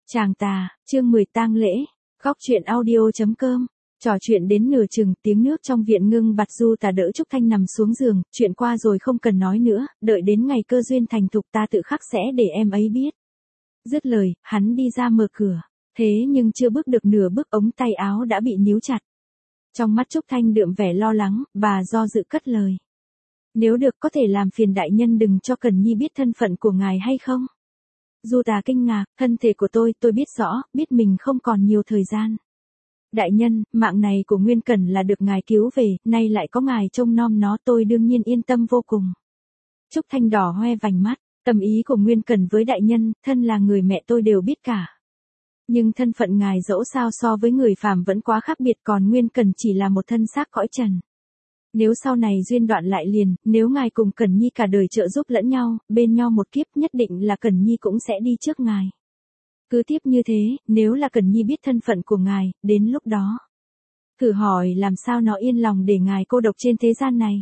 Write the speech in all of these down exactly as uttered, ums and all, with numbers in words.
Chàng tà, chương mười tang lễ, góc truyện audio.com. Trò chuyện đến nửa chừng, tiếng nước trong viện ngưng bặt. Du Tà đỡ Trúc Thanh nằm xuống giường, chuyện qua rồi không cần nói nữa, đợi đến ngày cơ duyên thành thục ta tự khắc sẽ để em ấy biết. Dứt lời, hắn đi ra mở cửa, thế nhưng chưa bước được nửa bước ống tay áo đã bị níu chặt. Trong mắt Trúc Thanh đượm vẻ lo lắng, bà do dự cất lời. Nếu được có thể làm phiền đại nhân đừng cho Cần Nhi biết thân phận của ngài hay không? Du Tà kinh ngạc, thân thể của tôi, tôi biết rõ, biết mình không còn nhiều thời gian. Đại nhân, mạng này của Nguyên Cẩn là được ngài cứu về, nay lại có ngài trông nom nó, tôi đương nhiên yên tâm vô cùng. Trúc Thanh đỏ hoe vành mắt, tâm ý của Nguyên Cẩn với đại nhân, thân là người mẹ tôi đều biết cả. Nhưng thân phận ngài dẫu sao so với người phàm vẫn quá khác biệt, còn Nguyên Cẩn chỉ là một thân xác cõi trần. Nếu sau này duyên đoạn lại liền, nếu ngài cùng Cẩn Nhi cả đời trợ giúp lẫn nhau, bên nhau một kiếp, nhất định là Cẩn Nhi cũng sẽ đi trước ngài. Cứ tiếp như thế, nếu là Cẩn Nhi biết thân phận của ngài, đến lúc đó, thử hỏi làm sao nó yên lòng để ngài cô độc trên thế gian này.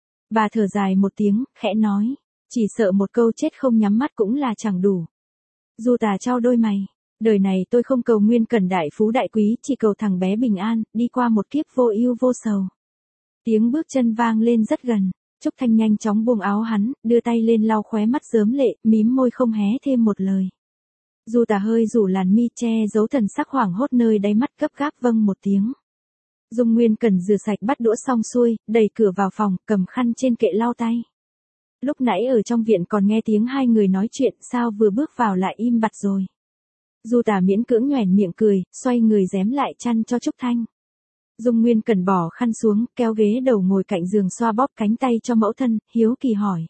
Bà thở dài một tiếng, khẽ nói, chỉ sợ một câu chết không nhắm mắt cũng là chẳng đủ. Du Tà trao đôi mày, đời này tôi không cầu Nguyên Cẩn đại phú đại quý, chỉ cầu thằng bé bình an, đi qua một kiếp vô ưu vô sầu. Tiếng bước chân vang lên rất gần, Trúc Thanh nhanh chóng buông áo hắn, đưa tay lên lau khóe mắt rớm lệ, mím môi không hé thêm một lời. Du Tà hơi rủ làn mi che giấu thần sắc hoảng hốt nơi đáy mắt, gấp gáp vâng một tiếng. Dung Nguyên Cẩn rửa sạch bát đũa xong xuôi, đẩy cửa vào phòng, cầm khăn trên kệ lau tay. Lúc nãy ở trong viện còn nghe tiếng hai người nói chuyện, sao vừa bước vào lại im bặt rồi. Du Tà miễn cưỡng nhoẻn miệng cười, xoay người rém lại chăn cho Trúc Thanh. Dung Nguyên Cẩn bỏ khăn xuống, kéo ghế đầu ngồi cạnh giường xoa bóp cánh tay cho mẫu thân, hiếu kỳ hỏi.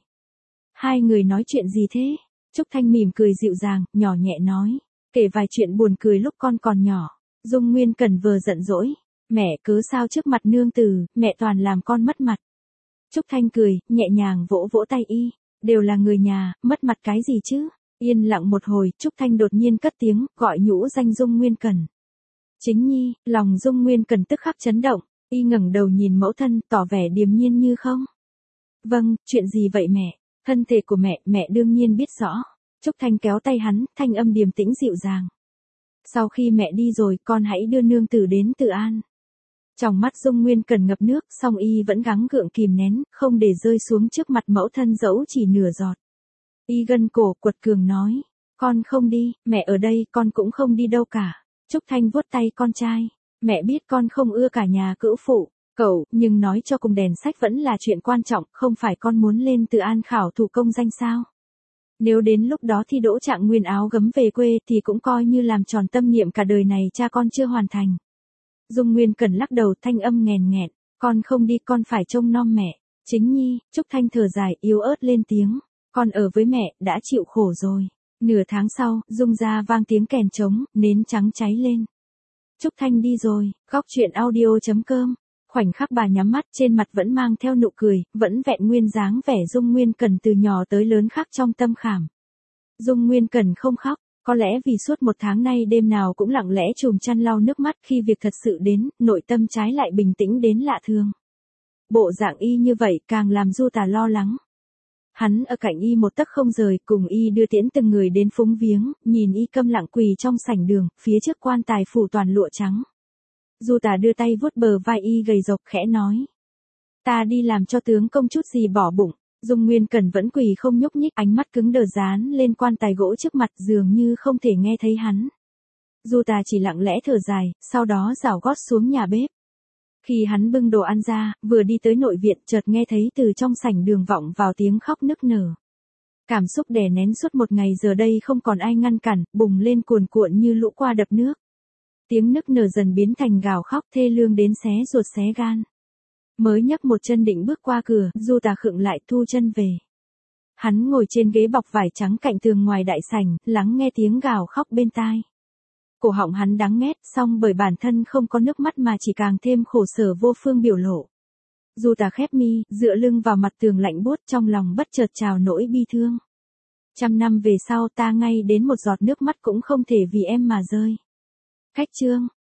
Hai người nói chuyện gì thế? Trúc Thanh mỉm cười dịu dàng, nhỏ nhẹ nói. Kể vài chuyện buồn cười lúc con còn nhỏ. Dung Nguyên Cẩn vừa giận dỗi. Mẹ cứ sao trước mặt nương tử, mẹ toàn làm con mất mặt. Trúc Thanh cười, nhẹ nhàng vỗ vỗ tay y. Đều là người nhà, mất mặt cái gì chứ? Yên lặng một hồi, Trúc Thanh đột nhiên cất tiếng, gọi nhũ danh Dung Nguyên Cẩn. Chính Nhi, lòng Dung Nguyên Cẩn tức khắc chấn động, y ngẩng đầu nhìn mẫu thân, tỏ vẻ điềm nhiên như không. Vâng, chuyện gì vậy mẹ? Thân thể của mẹ, mẹ đương nhiên biết rõ. Trúc Thanh kéo tay hắn, thanh âm điềm tĩnh dịu dàng. Sau khi mẹ đi rồi, con hãy đưa nương tử đến Từ An. Trong mắt Dung Nguyên Cẩn ngập nước, song y vẫn gắng gượng kìm nén, không để rơi xuống trước mặt mẫu thân dẫu chỉ nửa giọt. Y gân cổ, quật cường nói, con không đi, mẹ ở đây, con cũng không đi đâu cả. Trúc Thanh vuốt tay con trai, mẹ biết con không ưa cả nhà cữu phụ, cậu, nhưng nói cho cùng đèn sách vẫn là chuyện quan trọng, không phải con muốn lên Từ An khảo thủ công danh sao? Nếu đến lúc đó thi đỗ trạng nguyên áo gấm về quê thì cũng coi như làm tròn tâm niệm cả đời này cha con chưa hoàn thành. Dung Nguyên Cẩn lắc đầu, thanh âm nghèn nghẹn, con không đi, con phải trông nom mẹ. Chính Nhi, Trúc Thanh thở dài, yếu ớt lên tiếng, con ở với mẹ, đã chịu khổ rồi. Nửa tháng sau, Dung ra vang tiếng kèn trống, nến trắng cháy lên. Trúc Thanh đi rồi, góc truyện audio.com. Khoảnh khắc bà nhắm mắt, trên mặt vẫn mang theo nụ cười, vẫn vẹn nguyên dáng vẻ Dung Nguyên Cẩn từ nhỏ tới lớn khắc trong tâm khảm. Dung Nguyên Cẩn không khóc, có lẽ vì suốt một tháng nay đêm nào cũng lặng lẽ chùm chăn lau nước mắt, khi việc thật sự đến, nội tâm trái lại bình tĩnh đến lạ thường. Bộ dạng y như vậy càng làm Du Tà lo lắng. Hắn ở cạnh y một tấc không rời, cùng y đưa tiễn từng người đến phúng viếng, nhìn y câm lặng quỳ trong sảnh đường, phía trước quan tài phủ toàn lụa trắng. Du Tà đưa tay vuốt bờ vai y gầy rộc, khẽ nói. Ta đi làm cho tướng công chút gì bỏ bụng. Dung Nguyên Cẩn vẫn quỳ không nhúc nhích, ánh mắt cứng đờ dán lên quan tài gỗ trước mặt, dường như không thể nghe thấy hắn. Du Tà chỉ lặng lẽ thở dài, sau đó rảo gót xuống nhà bếp. Khi hắn bưng đồ ăn ra, vừa đi tới nội viện, chợt nghe thấy từ trong sảnh đường vọng vào tiếng khóc nức nở. Cảm xúc đè nén suốt một ngày giờ đây không còn ai ngăn cản, bùng lên cuồn cuộn như lũ qua đập nước. Tiếng nức nở dần biến thành gào khóc thê lương đến xé ruột xé gan. Mới nhấc một chân định bước qua cửa, Du Tà khựng lại, thu chân về. Hắn ngồi trên ghế bọc vải trắng cạnh tường ngoài đại sảnh, lắng nghe tiếng gào khóc bên tai. Cổ họng hắn đắng nghét, song bởi bản thân không có nước mắt mà chỉ càng thêm khổ sở vô phương biểu lộ. Du Tà khép mi, dựa lưng vào mặt tường lạnh buốt, trong lòng bất chợt trào nỗi bi thương. Trăm năm về sau ta ngay đến một giọt nước mắt cũng không thể vì em mà rơi. Cách chương.